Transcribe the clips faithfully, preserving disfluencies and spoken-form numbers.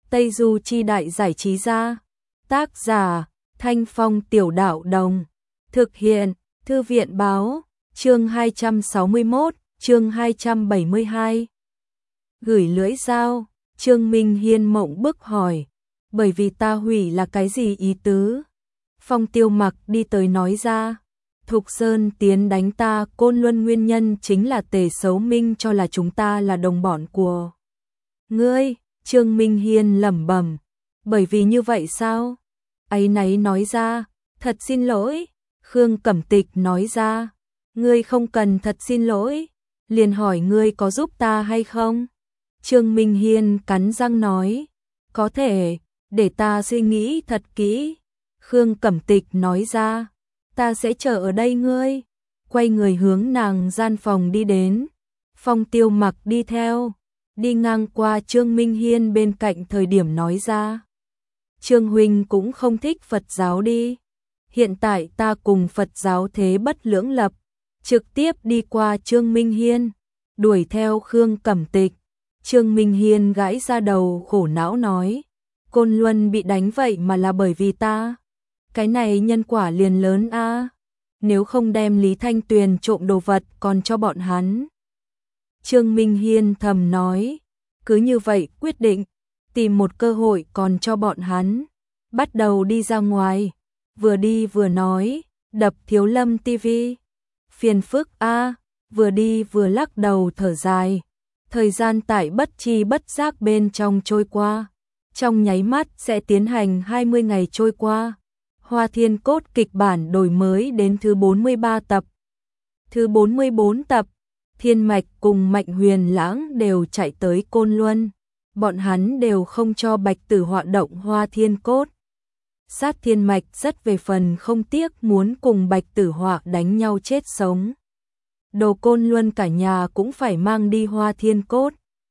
Tây Du Chi Đại Giải Trí Gia. Tác giả Thanh Phong Tiểu Đạo Đồng. Thực hiện Thư viện Báo. Chương hai trăm sáu mươi mốt, chương hai trăm bảy mươi hai. Gửi lưỡi dao. Trương Minh Hiên mộng bức hỏi, bởi vì ta hủy là cái gì ý tứ? Phong Tiêu Mặc đi tới nói ra, Thục Sơn tiến đánh ta, Côn Luân nguyên nhân chính là Tề Sấu Minh cho là chúng ta là đồng bọn của ngươi. Trương Minh Hiên lẩm bẩm, bởi vì như vậy sao? Áy náy nói ra, thật xin lỗi. Khương Cẩm Tịch nói ra, ngươi không cần thật xin lỗi, liền hỏi ngươi có giúp ta hay không? Trương Minh Hiên cắn răng nói, có thể, để ta suy nghĩ thật kỹ. Khương Cẩm Tịch nói ra, ta sẽ chờ ở đây ngươi. Quay người hướng nàng gian phòng đi đến. Phong Tiêu Mặc đi theo, đi ngang qua Trương Minh Hiên bên cạnh thời điểm nói ra, Trương huynh cũng không thích Phật giáo đi. Hiện tại ta cùng Phật giáo thế bất lưỡng lập. Trực tiếp đi qua Trương Minh Hiên, đuổi theo Khương Cẩm Tịch. Trương Minh Hiên gãi ra đầu khổ não nói, Côn Luân bị đánh vậy mà là bởi vì ta. Cái này nhân quả liền lớn a. Nếu không đem Lý Thanh Tuyền trộm đồ vật còn cho bọn hắn. Trương Minh Hiên thầm nói, cứ như vậy quyết định, tìm một cơ hội còn cho bọn hắn. Bắt đầu đi ra ngoài, vừa đi vừa nói, đập Thiếu Lâm ti vi. Phiền phức a, vừa đi vừa lắc đầu thở dài. Thời gian tại bất chi bất giác bên trong trôi qua, trong nháy mắt sẽ tiến hành hai mươi ngày trôi qua. Hoa Thiên Cốt kịch bản đổi mới đến thứ bốn mươi ba tập. Thứ bốn mươi bốn tập, Thiên Mạch cùng Mạnh Huyền Lãng đều chạy tới Côn Luân. Bọn hắn đều không cho Bạch Tử Họa động Hoa Thiên Cốt. Sát Thiên Mạch rất về phần không tiếc muốn cùng Bạch Tử Họa đánh nhau chết sống. Đồ Côn Luân cả nhà cũng phải mang đi Hoa Thiên Cốt.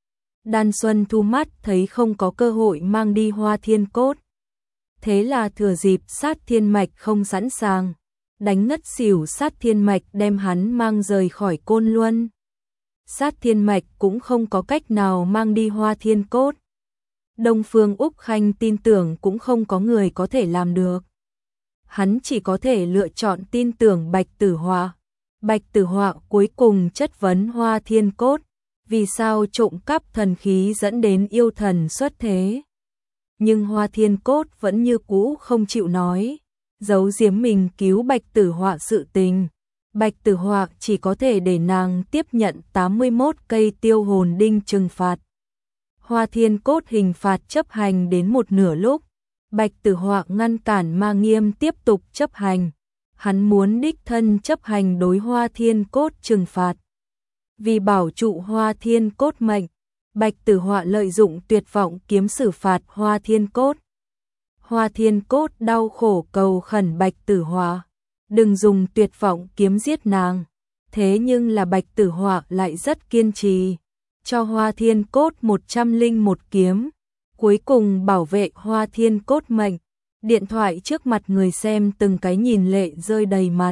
Đan Xuân Thu mắt thấy không có cơ hội mang đi Hoa Thiên Cốt. Thế là thừa dịp Sát Thiên Mạch không sẵn sàng, đánh ngất xỉu Sát Thiên Mạch đem hắn mang rời khỏi Côn Luân. Sát Thiên Mạch cũng không có cách nào mang đi Hoa Thiên Cốt. Đông Phương Úc Khanh tin tưởng cũng không có người có thể làm được. Hắn chỉ có thể lựa chọn tin tưởng Bạch Tử Họa. Bạch Tử Họa cuối cùng chất vấn Hoa Thiên Cốt, vì sao trộm cắp thần khí dẫn đến yêu thần xuất thế. Nhưng Hoa Thiên Cốt vẫn như cũ không chịu nói, giấu giếm mình cứu Bạch Tử Họa sự tình. Bạch Tử Họa chỉ có thể để nàng tiếp nhận tám mươi mốt cây tiêu hồn đinh trừng phạt. Hoa Thiên Cốt hình phạt chấp hành đến một nửa lúc, Bạch Tử Họa ngăn cản Ma Nghiêm tiếp tục chấp hành. Hắn muốn đích thân chấp hành đối Hoa Thiên Cốt trừng phạt. Vì bảo trụ Hoa Thiên Cốt mệnh, Bạch Tử Họa lợi dụng tuyệt vọng kiếm xử phạt Hoa Thiên Cốt. Hoa Thiên Cốt đau khổ cầu khẩn Bạch Tử Họa, đừng dùng tuyệt vọng kiếm giết nàng. Thế nhưng là Bạch Tử Họa lại rất kiên trì, cho Hoa Thiên Cốt một trăm lẻ một kiếm, cuối cùng bảo vệ Hoa Thiên Cốt mệnh. Điện thoại trước mặt người xem từng cái nhìn lệ rơi đầy mặt.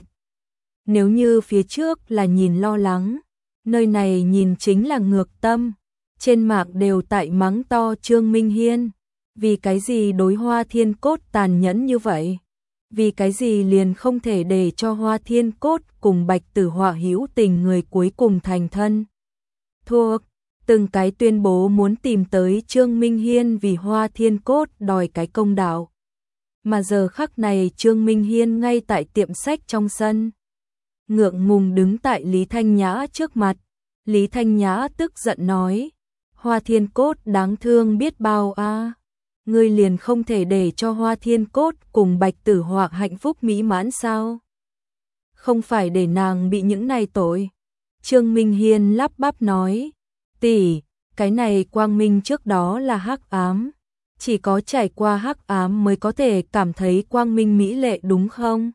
Nếu như phía trước là nhìn lo lắng, nơi này nhìn chính là ngược tâm. Trên mạng đều tại mắng to Trương Minh Hiên, vì cái gì đối Hoa Thiên Cốt tàn nhẫn như vậy? Vì cái gì liền không thể để cho Hoa Thiên Cốt cùng Bạch Tử Họa hữu tình người cuối cùng thành thân? Thuộc, từng cái tuyên bố muốn tìm tới Trương Minh Hiên vì Hoa Thiên Cốt đòi cái công đạo. Mà giờ khắc này Trương Minh Hiên ngay tại tiệm sách trong sân, ngượng ngùng đứng tại Lý Thanh Nhã trước mặt. Lý Thanh Nhã tức giận nói, Hoa Thiên Cốt đáng thương biết bao a, ngươi liền không thể để cho Hoa Thiên Cốt cùng Bạch Tử Họa hạnh phúc mỹ mãn sao? Không phải để nàng bị những này tội. Trương Minh Hiên lắp bắp nói, tỷ, cái này quang minh trước đó là hắc ám. Chỉ có trải qua hắc ám mới có thể cảm thấy quang minh mỹ lệ đúng không?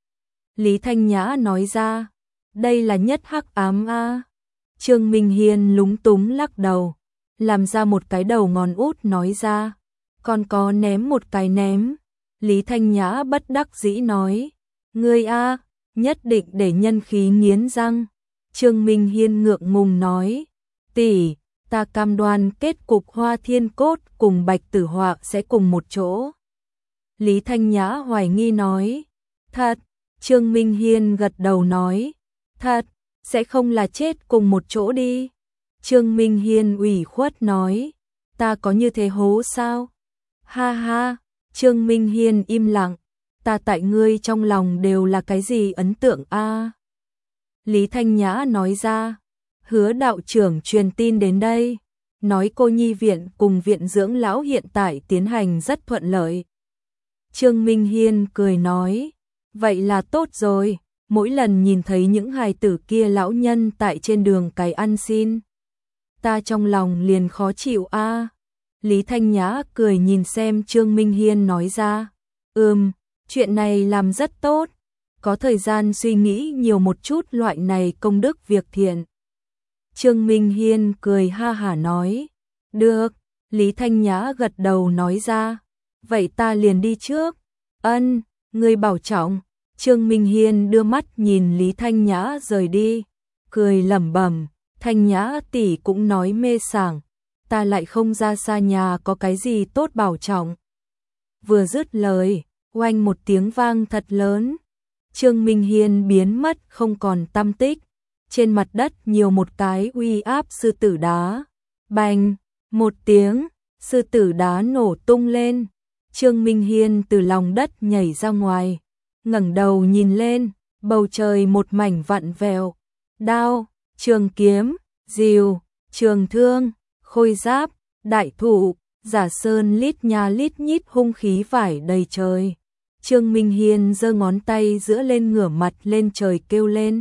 Lý Thanh Nhã nói ra, đây là nhất hắc ám a. Trương Minh Hiên lúng túng lắc đầu, làm ra một cái đầu ngón út nói ra, còn có ném một cái ném. Lý Thanh Nhã bất đắc dĩ nói, ngươi a, nhất định để nhân khí nghiến răng. Trương Minh Hiên ngượng ngùng nói, tỷ, ta cam đoan kết cục Hoa Thiên Cốt cùng Bạch Tử Họa sẽ cùng một chỗ. Lý Thanh Nhã hoài nghi nói, thật, Trương Minh Hiên gật đầu nói, thật, sẽ không là chết cùng một chỗ đi. Trương Minh Hiên ủy khuất nói, ta có như thế hố sao? Ha ha, Trương Minh Hiên im lặng, ta tại ngươi trong lòng đều là cái gì ấn tượng a? Lý Thanh Nhã nói ra, Hứa đạo trưởng truyền tin đến đây, nói cô nhi viện cùng viện dưỡng lão hiện tại tiến hành rất thuận lợi. Trương Minh Hiên cười nói, vậy là tốt rồi, mỗi lần nhìn thấy những hài tử kia lão nhân tại trên đường cái ăn xin, ta trong lòng liền khó chịu a. Lý Thanh Nhã cười nhìn xem Trương Minh Hiên nói ra, ừm, chuyện này làm rất tốt, có thời gian suy nghĩ nhiều một chút loại này công đức việc thiện. Trương Minh Hiên cười ha hả nói, được, Lý Thanh Nhã gật đầu nói ra, vậy ta liền đi trước, ân, ngươi bảo trọng. Trương Minh Hiên đưa mắt nhìn Lý Thanh Nhã rời đi, cười lẩm bẩm, Thanh Nhã tỷ cũng nói mê sảng, ta lại không ra xa nhà có cái gì tốt bảo trọng. Vừa dứt lời, oanh một tiếng vang thật lớn, Trương Minh Hiên biến mất không còn tăm tích, trên mặt đất nhiều một cái uy áp sư tử đá, bành, một tiếng, sư tử đá nổ tung lên, Trương Minh Hiên từ lòng đất nhảy ra ngoài, ngẩng đầu nhìn lên, bầu trời một mảnh vặn vẹo, đao, trường kiếm, rìu, trường thương, khôi giáp, đại thụ, giả sơn lít nha lít nhít hung khí vải đầy trời. Trương Minh Hiên giơ ngón tay giữa lên ngửa mặt lên trời kêu lên,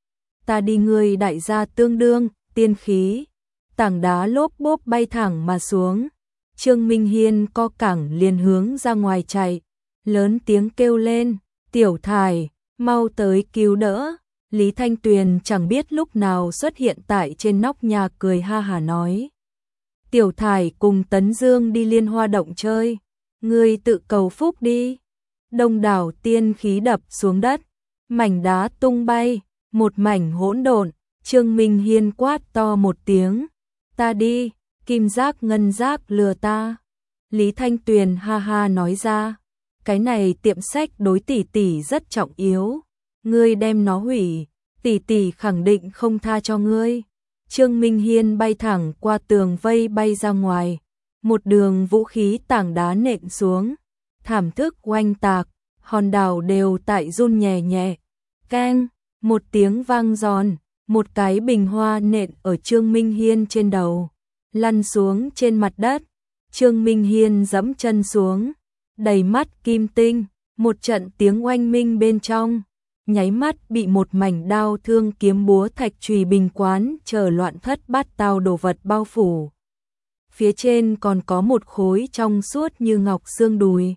ta đi ngươi đại gia tương đương, tiên khí, tảng đá lốp bốp bay thẳng mà xuống. Trương Minh Hiên co cẳng liền hướng ra ngoài chạy, lớn tiếng kêu lên, Tiểu Thải, mau tới cứu đỡ. Lý Thanh Tuyền chẳng biết lúc nào xuất hiện tại trên nóc nhà cười ha hả nói, Tiểu Thải cùng Tấn Dương đi Liên Hoa Động chơi, ngươi tự cầu phúc đi. Đông đảo tiên khí đập xuống đất, mảnh đá tung bay, một mảnh hỗn độn. Trương Minh Hiên quát to một tiếng, ta đi, kim giác ngân giác lừa ta. Lý Thanh Tuyền ha ha nói ra, cái này tiệm sách đối tỷ tỷ rất trọng yếu, ngươi đem nó hủy, tỷ tỷ khẳng định không tha cho ngươi. Trương Minh Hiên bay thẳng qua tường vây bay ra ngoài, một đường vũ khí tảng đá nện xuống, thảm thức oanh tạc, hòn đảo đều tại run nhẹ nhẹ. Keng, một tiếng vang giòn, một cái bình hoa nện ở Trương Minh Hiên trên đầu, lăn xuống trên mặt đất. Trương Minh Hiên giẫm chân xuống, đầy mắt kim tinh, một trận tiếng oanh minh bên trong, nháy mắt bị một mảnh đao thương kiếm búa thạch chùy bình quán chờ loạn thất bát tao đồ vật bao phủ. Phía trên còn có một khối trong suốt như ngọc xương đùi,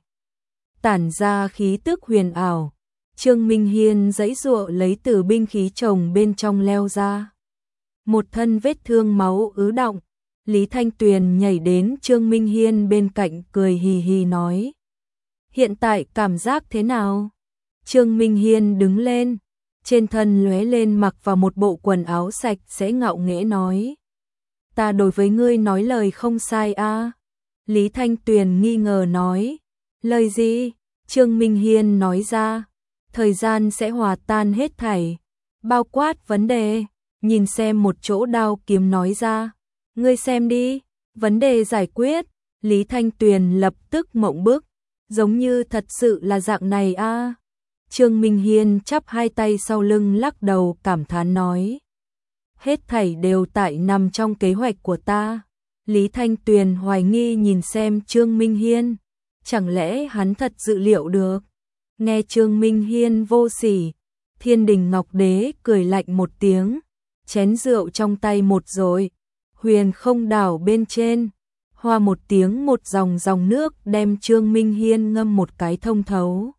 tản ra khí tức huyền ảo. Trương Minh Hiên giãy giụa lấy từ binh khí chồng bên trong leo ra. Một thân vết thương máu ứ đọng, Lý Thanh Tuyền nhảy đến Trương Minh Hiên bên cạnh cười hì hì nói, hiện tại cảm giác thế nào? Trương Minh Hiên đứng lên, trên thân lóe lên mặc vào một bộ quần áo sạch sẽ ngạo nghễ nói, ta đối với ngươi nói lời không sai a. À? Lý Thanh Tuyền nghi ngờ nói, lời gì? Trương Minh Hiên nói ra, thời gian sẽ hòa tan hết thảy, bao quát vấn đề, nhìn xem một chỗ đao kiếm nói ra, ngươi xem đi, vấn đề giải quyết. Lý Thanh Tuyền lập tức mộng bức, giống như thật sự là dạng này a. À? Trương Minh Hiên chắp hai tay sau lưng lắc đầu cảm thán nói, hết thảy đều tại nằm trong kế hoạch của ta. Lý Thanh Tuyền hoài nghi nhìn xem Trương Minh Hiên, chẳng lẽ hắn thật dự liệu được? Nghe Trương Minh Hiên vô sỉ, Thiên Đình Ngọc Đế cười lạnh một tiếng, chén rượu trong tay một rồi, huyền không đảo bên trên, hoa một tiếng một dòng dòng nước đem Trương Minh Hiên ngâm một cái thông thấu,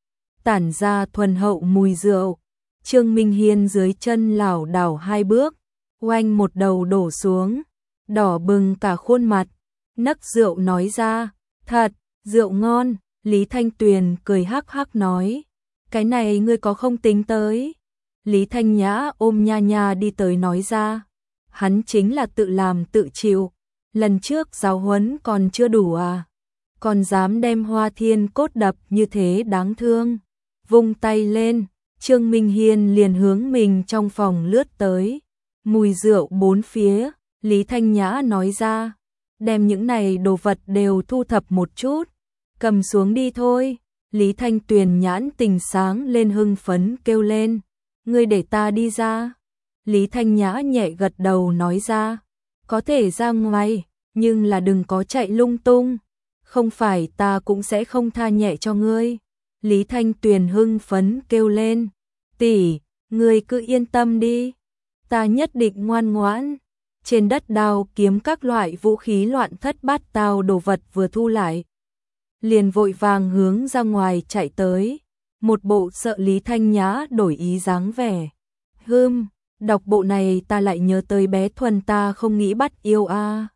tản ra thuần hậu mùi rượu. Trương Minh Hiên dưới chân lảo đảo hai bước, oanh một đầu đổ xuống, đỏ bừng cả khuôn mặt, nấc rượu nói ra, thật, rượu ngon. Lý Thanh Tuyền cười hắc hắc nói, cái này ngươi có không tính tới? Lý Thanh Nhã ôm nha nha đi tới nói ra, hắn chính là tự làm tự chịu, lần trước giáo huấn còn chưa đủ à, còn dám đem Hoa Thiên Cốt đập như thế đáng thương. Vung tay lên, Trương Minh Hiên liền hướng mình trong phòng lướt tới, mùi rượu bốn phía, Lý Thanh Nhã nói ra, đem những này đồ vật đều thu thập một chút, cầm xuống đi thôi. Lý Thanh Tuyền nhãn tình sáng lên hưng phấn kêu lên, ngươi để ta đi ra. Lý Thanh Nhã nhẹ gật đầu nói ra, có thể ra ngoài, nhưng là đừng có chạy lung tung, không phải ta cũng sẽ không tha nhẹ cho ngươi. Lý Thanh Tuyền hưng phấn kêu lên, tỷ, ngươi cứ yên tâm đi, ta nhất định ngoan ngoãn. Trên đất đao kiếm các loại vũ khí loạn thất bát tao đồ vật vừa thu lại, liền vội vàng hướng ra ngoài chạy tới, một bộ sợ Lý Thanh Nhã đổi ý dáng vẻ. Hừm, đọc bộ này ta lại nhớ tới bé Thuần ta không nghĩ bắt yêu a. À.